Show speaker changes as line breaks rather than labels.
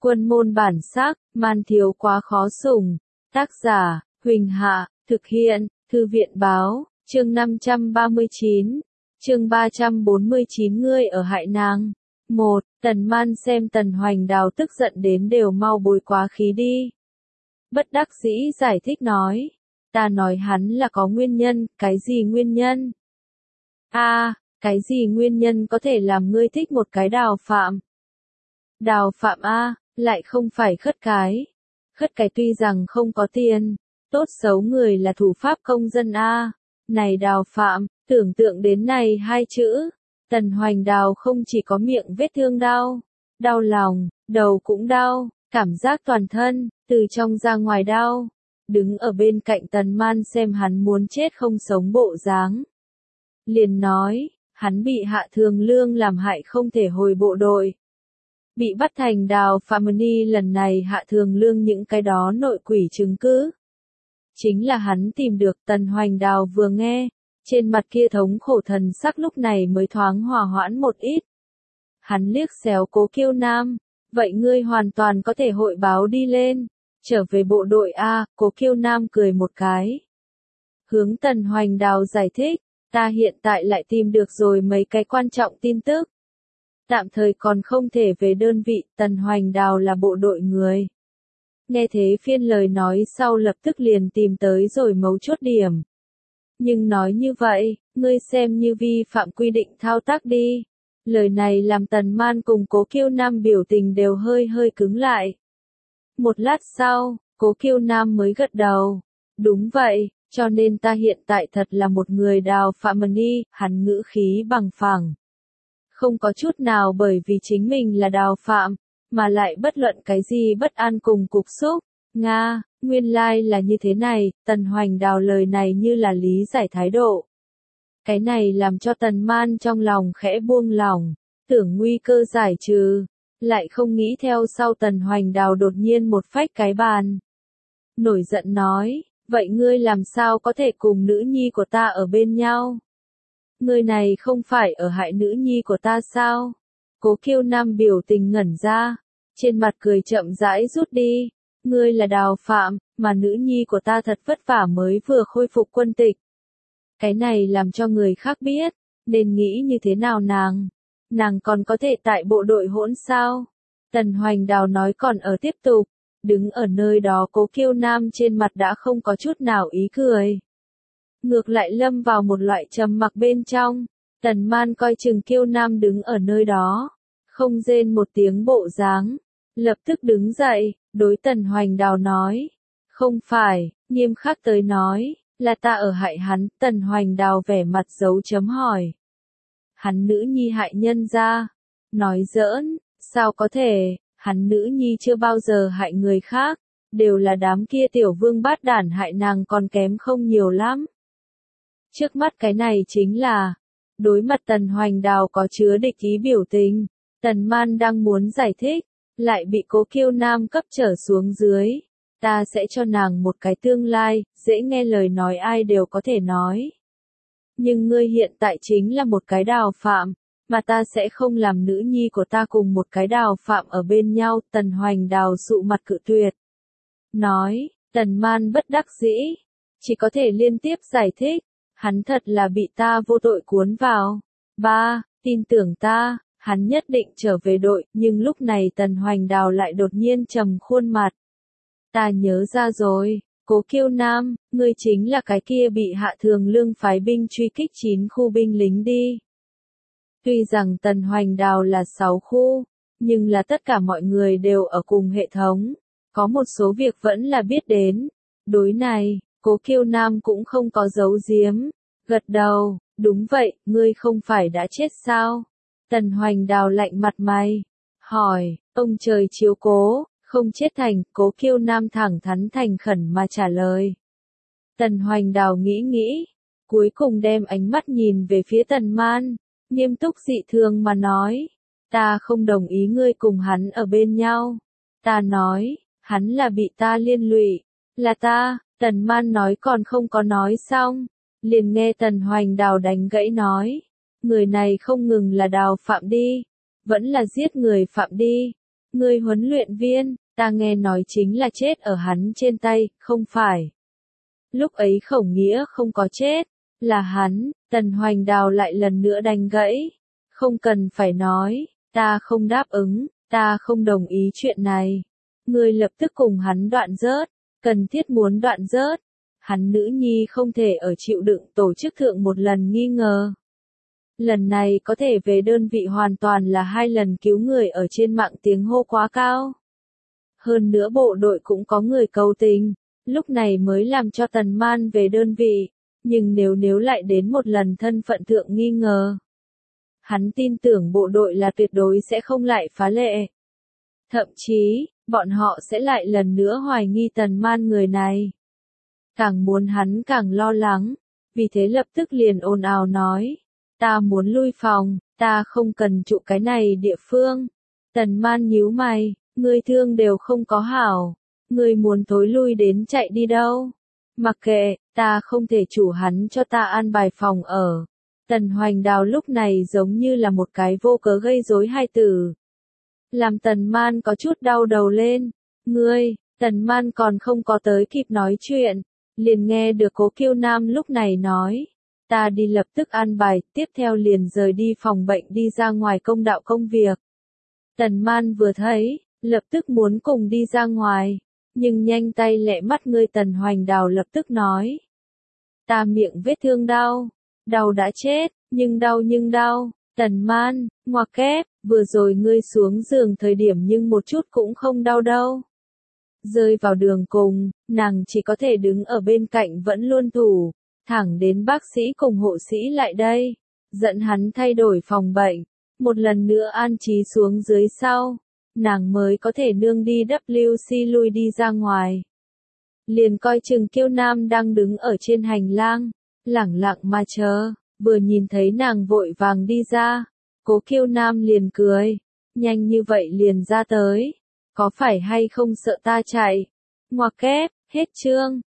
Quân môn bản sắc, man thiếu quá khó sủng. Tác giả, Huỳnh Hạ, thực hiện, Thư viện báo, chương 539, chương 349 ngươi ở hại nàng. 1. Tần Man xem Tần Hoành Đào tức giận đến đều mau bồi quá khí đi. Bất đắc dĩ giải thích nói, ta nói hắn là có nguyên nhân, cái gì nguyên nhân? Cái gì nguyên nhân có thể làm ngươi thích một cái Đào Phạm? Đào Phạm lại không phải Khất Cái. Khất Cái tuy rằng không có tiền, tốt xấu người là thủ pháp công dân Này Đào Phạm, tưởng tượng đến này hai chữ, Tần Hoành Đào không chỉ có miệng vết thương đau, đau lòng, đầu cũng đau, cảm giác toàn thân, từ trong ra ngoài đau. Đứng ở bên cạnh Tần Man xem hắn muốn chết không sống bộ dáng. Liền nói, hắn bị Hạ Thường Lương làm hại không thể hồi bộ đội. Bị bắt thành Đào Phạm lần này Hạ Thường Lương những cái đó nội quỷ chứng cứ. Chính là hắn tìm được. Tần Hoành Đào vừa nghe, trên mặt kia thống khổ thần sắc lúc này mới thoáng hòa hoãn một ít. Hắn liếc xéo Cố Kiêu Nam, vậy ngươi hoàn toàn có thể hội báo đi lên, trở về bộ đội Cố Kiêu Nam cười một cái. Hướng Tần Hoành Đào giải thích, ta hiện tại lại tìm được rồi mấy cái quan trọng tin tức. Tạm thời còn không thể về đơn vị, Tần Hoành Đào là bộ đội người. Nghe thế phiên lời nói sau lập tức liền tìm tới rồi mấu chốt điểm. Nhưng nói như vậy, ngươi xem như vi phạm quy định thao tác đi. Lời này làm Tần Man cùng Cố Kiêu Nam biểu tình đều hơi cứng lại. Một lát sau, Cố Kiêu Nam mới gật đầu. Đúng vậy, cho nên ta hiện tại thật là một người Đào Phạm hắn ngữ khí bằng phẳng. Không có chút nào bởi vì chính mình là Đào Phạm, mà lại bất luận cái gì bất an cùng cục xúc. Nguyên lai là như thế này, Tần Hoành Đào lời này như là lý giải thái độ. Cái này làm cho Tần Man trong lòng khẽ buông lỏng, tưởng nguy cơ giải trừ, lại không nghĩ theo sau Tần Hoành Đào đột nhiên một phách cái bàn. Nổi giận nói, vậy ngươi làm sao có thể cùng nữ nhi của ta ở bên nhau? Ngươi này không phải ở hại nữ nhi của ta sao? Cố Kiêu Nam biểu tình ngẩn ra, trên mặt cười chậm rãi rút đi. Ngươi là Đào Phạm, mà nữ nhi của ta thật vất vả mới vừa khôi phục quân tịch. Cái này làm cho người khác biết, nên nghĩ như thế nào nàng còn có thể tại bộ đội hỗn sao? Tần Hoành Đào nói còn ở tiếp tục, đứng ở nơi đó Cố Kiêu Nam trên mặt đã không có chút nào ý cười. Ngược lại lâm vào một loại trầm mặc bên trong, Tần Man coi chừng Kiêu Nam đứng ở nơi đó, không rên một tiếng bộ dáng, lập tức đứng dậy, đối Tần Hoành Đào nói, không phải, nghiêm khắc tới nói, là ta ở hại hắn. Tần Hoành Đào vẻ mặt dấu chấm hỏi. Hắn nữ nhi hại nhân ra, nói giỡn, sao có thể, hắn nữ nhi chưa bao giờ hại người khác, đều là đám kia tiểu vương bát đản hại nàng còn kém không nhiều lắm. Trước mắt cái này chính là, đối mặt Tần Hoành Đào có chứa địch ý biểu tình, Tần Man đang muốn giải thích, lại bị Cố Kiêu Nam cấp trở xuống dưới. Ta sẽ cho nàng một cái tương lai, dễ nghe lời nói ai đều có thể nói. Nhưng ngươi hiện tại chính là một cái Đào Phạm, mà ta sẽ không làm nữ nhi của ta cùng một cái Đào Phạm ở bên nhau. Tần Hoành Đào sụ mặt cự tuyệt. Nói, Tần Man bất đắc dĩ, chỉ có thể liên tiếp giải thích, hắn thật là bị ta vô tội cuốn vào. Tin tưởng ta, hắn nhất định trở về đội. Nhưng lúc này Tần Hoành Đào lại đột nhiên trầm khuôn mặt. Ta nhớ ra rồi, Cố Kiêu Nam, ngươi chính là cái kia bị Hạ Thường Lương phái binh truy kích 9 khu binh lính đi. Tuy rằng Tần Hoành Đào là 6 khu, nhưng là tất cả mọi người đều ở cùng hệ thống, có một số việc vẫn là biết đến. Đối này, Cố Kiêu Nam cũng không có giấu giếm, gật đầu, đúng vậy, ngươi không phải đã chết sao? Tần Hoành Đào lạnh mặt mày, hỏi, ông trời chiếu cố. Không chết thành. Cố Kiêu Nam thẳng thắn thành khẩn mà trả lời. Tần Hoành Đào nghĩ, cuối cùng đem ánh mắt nhìn về phía Tần Man, nghiêm túc dị thường mà nói, ta không đồng ý ngươi cùng hắn ở bên nhau. Ta nói, hắn là bị ta liên lụy, là ta. Tần Man nói còn không có nói xong, liền nghe Tần Hoành Đào đánh gãy nói, người này không ngừng là Đào Phạm đi, vẫn là giết người phạm đi. Người huấn luyện viên, ta nghe nói chính là chết ở hắn trên tay, không phải. Lúc ấy Khổng Nghĩa không có chết, là hắn. Tần Hoành Đào lại lần nữa đánh gãy. Không cần phải nói, ta không đáp ứng, ta không đồng ý chuyện này. Ngươi lập tức cùng hắn đoạn rớt, cần thiết muốn đoạn rớt. Hắn nữ nhi không thể ở chịu đựng tổ chức thượng một lần nghi ngờ. Lần này có thể về đơn vị hoàn toàn là 2 lần cứu người ở trên mạng tiếng hô quá cao. Hơn nữa bộ đội cũng có người cầu tình, lúc này mới làm cho Tần Man về đơn vị. Nhưng nếu lại đến một lần thân phận thượng nghi ngờ. Hắn tin tưởng bộ đội là tuyệt đối sẽ không lại phá lệ. Thậm chí, bọn họ sẽ lại lần nữa hoài nghi Tần Man người này. Càng muốn hắn càng lo lắng, vì thế lập tức liền ồn ào nói. Ta muốn lui phòng, ta không cần trụ cái này địa phương. Tần Man nhíu mày, ngươi thương đều không có hảo. Ngươi muốn thối lui đến chạy đi đâu? Mặc kệ, ta không thể chủ hắn cho ta an bài phòng ở. Tần Hoành Đào lúc này giống như là một cái vô cớ gây rối hai tử. Làm Tần Man có chút đau đầu lên. Ngươi, Tần Man còn không có tới kịp nói chuyện. Liền nghe được Cố Kiêu Nam lúc này nói. Ta đi lập tức an bài, tiếp theo liền rời đi phòng bệnh đi ra ngoài công đạo công việc. Tần Man vừa thấy, lập tức muốn cùng đi ra ngoài. Nhưng nhanh tay lẹ mắt ngươi Tần Hoành Đào lập tức nói. Ta miệng vết thương đau, đau đã chết, nhưng đau. Tần Man, ngoặc kép, vừa rồi ngươi xuống giường thời điểm nhưng một chút cũng không đau đâu. Rơi vào đường cùng, nàng chỉ có thể đứng ở bên cạnh vẫn luôn thủ, thẳng đến bác sĩ cùng hộ sĩ lại đây, dẫn hắn thay đổi phòng bệnh, một lần nữa an trí xuống dưới sau, nàng mới có thể nương đi WC lui đi ra ngoài. Liền coi chừng Kiêu Nam đang đứng ở trên hành lang, lẳng lặng mà chờ, vừa nhìn thấy nàng vội vàng đi ra, Cố Kiêu Nam liền cười, nhanh như vậy liền ra tới, có phải hay không sợ ta chạy? Ngoặc kép, hết chương.